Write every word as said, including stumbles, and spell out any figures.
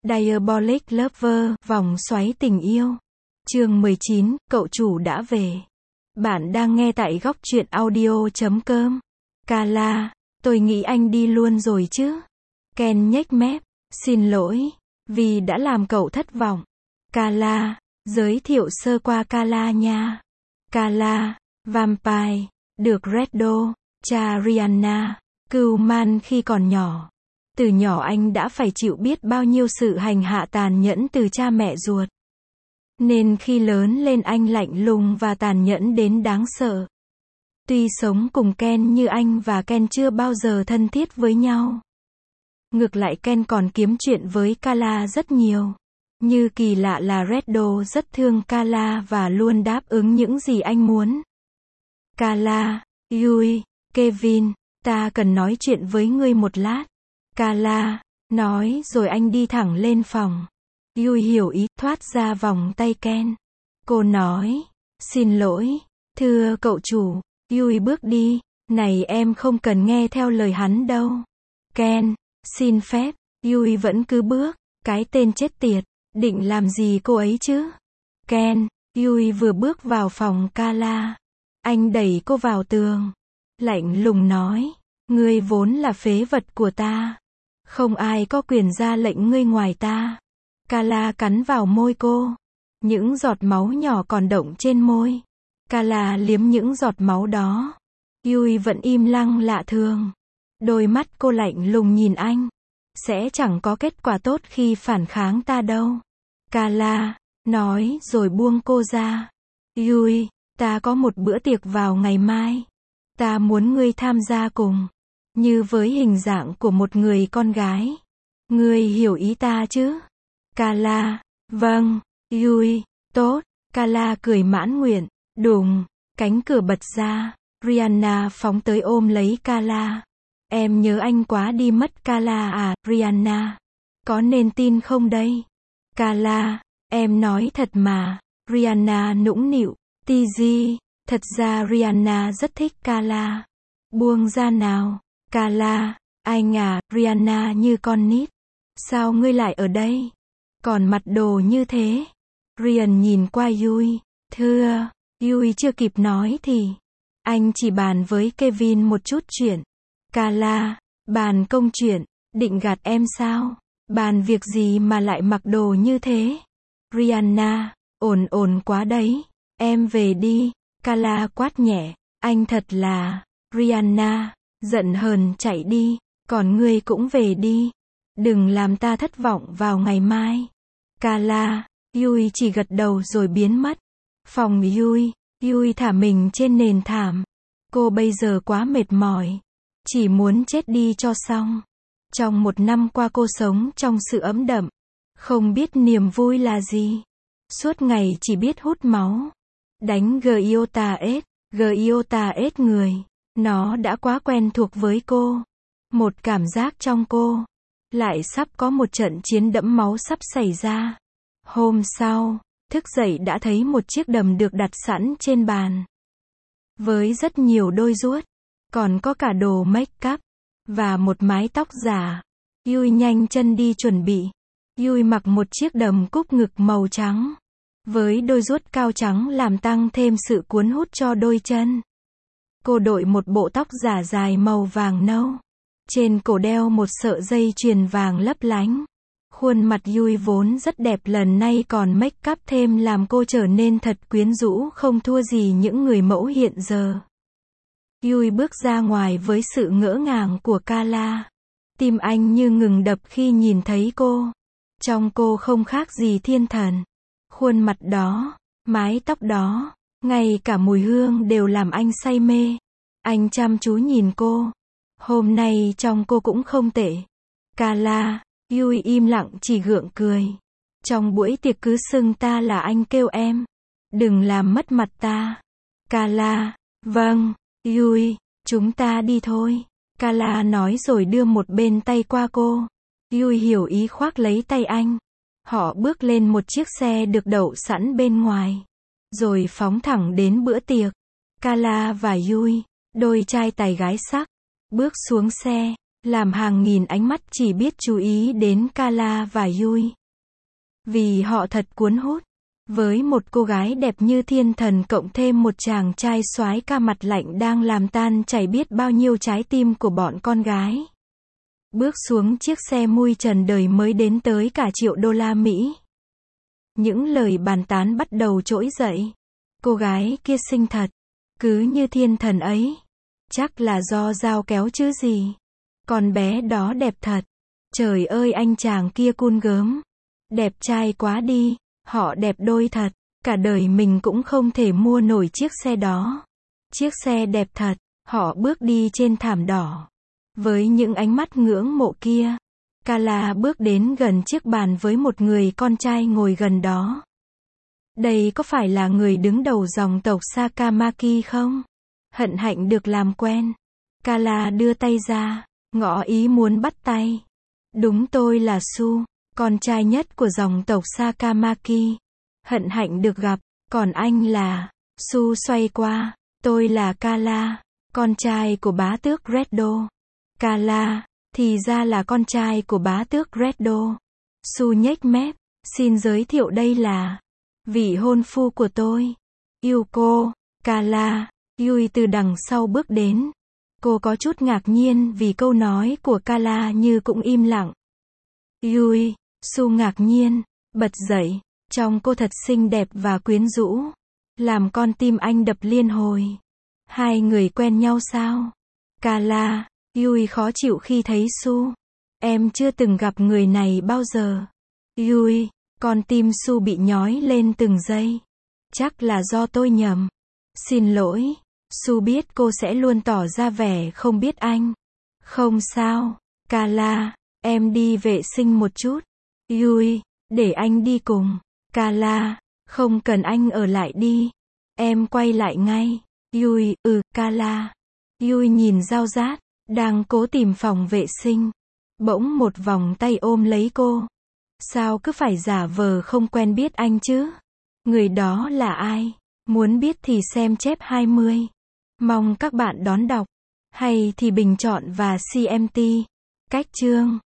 Diabolic Lover, vòng xoáy tình yêu. Chương mười chín, cậu chủ đã về. Bạn đang nghe tại góc truyện audio chấm com. Carla, tôi nghĩ anh đi luôn rồi chứ. Ken nhếch mép, xin lỗi, vì đã làm cậu thất vọng. Carla, giới thiệu sơ qua Carla nha. Carla, vampire, được Redo, cha Rihanna, cưu mang khi còn nhỏ. Từ nhỏ anh đã phải chịu biết bao nhiêu sự hành hạ tàn nhẫn từ cha mẹ ruột. Nên khi lớn lên anh lạnh lùng và tàn nhẫn đến đáng sợ. Tuy sống cùng Ken như anh và Ken chưa bao giờ thân thiết với nhau. Ngược lại Ken còn kiếm chuyện với Carla rất nhiều. Như kỳ lạ là Redo rất thương Carla và luôn đáp ứng những gì anh muốn. Carla, Yui, Kevin, ta cần nói chuyện với ngươi một lát. Carla, nói rồi anh đi thẳng lên phòng. Yui hiểu ý, thoát ra vòng tay Ken. Cô nói, xin lỗi, thưa cậu chủ. Yui bước đi, này em không cần nghe theo lời hắn đâu. Ken, xin phép. Yui vẫn cứ bước, cái tên chết tiệt, định làm gì cô ấy chứ? Ken, Yui vừa bước vào phòng Carla. Anh đẩy cô vào tường. Lạnh lùng nói, ngươi vốn là phế vật của ta. Không ai có quyền ra lệnh ngươi ngoài ta. Carla cắn vào môi cô. Những giọt máu nhỏ còn đọng trên môi. Carla liếm những giọt máu đó. Yui vẫn im lặng lạ thường. Đôi mắt cô lạnh lùng nhìn anh. Sẽ chẳng có kết quả tốt khi phản kháng ta đâu. Carla nói rồi buông cô ra. Yui, ta có một bữa tiệc vào ngày mai. Ta muốn ngươi tham gia cùng. Như với hình dạng của một người con gái. Ngươi hiểu ý ta chứ? Carla, vâng. Yui, tốt. Carla cười mãn nguyện. Đùng, cánh cửa bật ra. Rihanna phóng tới ôm lấy Carla. Em nhớ anh quá đi mất Carla à, Rihanna. Có nên tin không đây? Carla, em nói thật mà. Rihanna nũng nịu. tê giê, thật ra Rihanna rất thích Carla. Buông ra nào. Carla, anh à, Rihanna như con nít. Sao ngươi lại ở đây? Còn mặc đồ như thế. Rian nhìn qua Yui. Thưa, Yui chưa kịp nói thì. Anh chỉ bàn với Kevin một chút chuyện. Carla, bàn công chuyện, định gạt em sao? Bàn việc gì mà lại mặc đồ như thế? Rihanna, ổn ổn quá đấy. Em về đi. Carla quát nhẹ. Anh thật là. Rihanna, giận hờn chạy đi. Còn ngươi cũng về đi. Đừng làm ta thất vọng vào ngày mai. Carla, Yui chỉ gật đầu rồi biến mất. Phòng Yui, Yui thả mình trên nền thảm. Cô bây giờ quá mệt mỏi. Chỉ muốn chết đi cho xong. Trong một năm qua cô sống trong sự ấm đậm. Không biết niềm vui là gì. Suốt ngày chỉ biết hút máu. Đánh Giota S. Giota S người. Nó đã quá quen thuộc với cô. Một cảm giác trong cô. Lại sắp có một trận chiến đẫm máu sắp xảy ra. Hôm sau, thức dậy đã thấy một chiếc đầm được đặt sẵn trên bàn. Với rất nhiều đôi guốc. Còn có cả đồ make up. Và một mái tóc giả. Yui nhanh chân đi chuẩn bị. Yui mặc một chiếc đầm cúc ngực màu trắng. Với đôi guốc cao trắng làm tăng thêm sự cuốn hút cho đôi chân. Cô đội một bộ tóc giả dài màu vàng nâu. Trên cổ đeo một sợi dây chuyền vàng lấp lánh. Khuôn mặt Yui vốn rất đẹp lần này còn make up thêm làm cô trở nên thật quyến rũ không thua gì những người mẫu hiện giờ. Yui bước ra ngoài với sự ngỡ ngàng của Carla. Tim anh như ngừng đập khi nhìn thấy cô. Trong cô không khác gì thiên thần. Khuôn mặt đó, mái tóc đó, ngay cả mùi hương đều làm anh say mê. Anh chăm chú nhìn cô. Hôm nay trong cô cũng không tệ. Carla, Yui im lặng chỉ gượng cười. Trong buổi tiệc cứ xưng ta là anh kêu em. Đừng làm mất mặt ta. Carla, vâng. Yui, chúng ta đi thôi. Carla nói rồi đưa một bên tay qua cô. Yui hiểu ý khoác lấy tay anh. Họ bước lên một chiếc xe được đậu sẵn bên ngoài. Rồi phóng thẳng đến bữa tiệc. Carla và Yui, đôi trai tài gái sắc, bước xuống xe. làm hàng nghìn ánh mắt chỉ biết chú ý đến Carla và Yui. Vì họ thật cuốn hút. Với một cô gái đẹp như thiên thần cộng thêm một chàng trai soái ca mặt lạnh đang làm tan chảy biết bao nhiêu trái tim của bọn con gái. Bước xuống chiếc xe mui trần đời mới đến tới cả triệu đô la Mỹ. Những lời bàn tán bắt đầu trỗi dậy. Cô gái kia xinh thật. Cứ như thiên thần ấy. Chắc là do dao kéo chứ gì. Con bé đó đẹp thật. Trời ơi anh chàng kia cool gớm. Đẹp trai quá đi. Họ đẹp đôi thật. Cả đời mình cũng không thể mua nổi chiếc xe đó. Chiếc xe đẹp thật. Họ bước đi trên thảm đỏ. Với những ánh mắt ngưỡng mộ kia, Carla bước đến gần chiếc bàn với một người con trai ngồi gần đó. Đây có phải là người đứng đầu dòng tộc Sakamaki không? Hân hạnh được làm quen. Carla đưa tay ra, ngỏ ý muốn bắt tay. Đúng, tôi là Su, con trai nhất của dòng tộc Sakamaki. Hân hạnh được gặp, còn anh là... Su xoay qua, tôi là Carla, con trai của bá tước Reddo. Carla, thì ra là con trai của bá tước Reddo. Su nhếch mép, xin giới thiệu đây là vị hôn phu của tôi, Yuko. Carla, Yui từ đằng sau bước đến. Cô có chút ngạc nhiên vì câu nói của Carla như cũng im lặng. Yui, Su ngạc nhiên, bật dậy, trông cô thật xinh đẹp và quyến rũ, làm con tim anh đập liên hồi. Hai người quen nhau sao? Carla, Yui khó chịu khi thấy Su. Em chưa từng gặp người này bao giờ. Yui, con tim Su bị nhói lên từng giây. Chắc là do tôi nhầm. Xin lỗi. Su biết cô sẽ luôn tỏ ra vẻ không biết anh. Không sao. Carla, em đi vệ sinh một chút. Yui, để anh đi cùng. Carla, không cần anh ở lại đi. Em quay lại ngay. Yui, ừ, Carla. Yui nhìn Giao Rát, đang cố tìm phòng vệ sinh. Bỗng một vòng tay ôm lấy cô. Sao cứ phải giả vờ không quen biết anh chứ? Người đó là ai? Muốn biết thì xem chép hai mươi. Mong các bạn đón đọc. Hay thì bình chọn và xê em tê. Cách chương.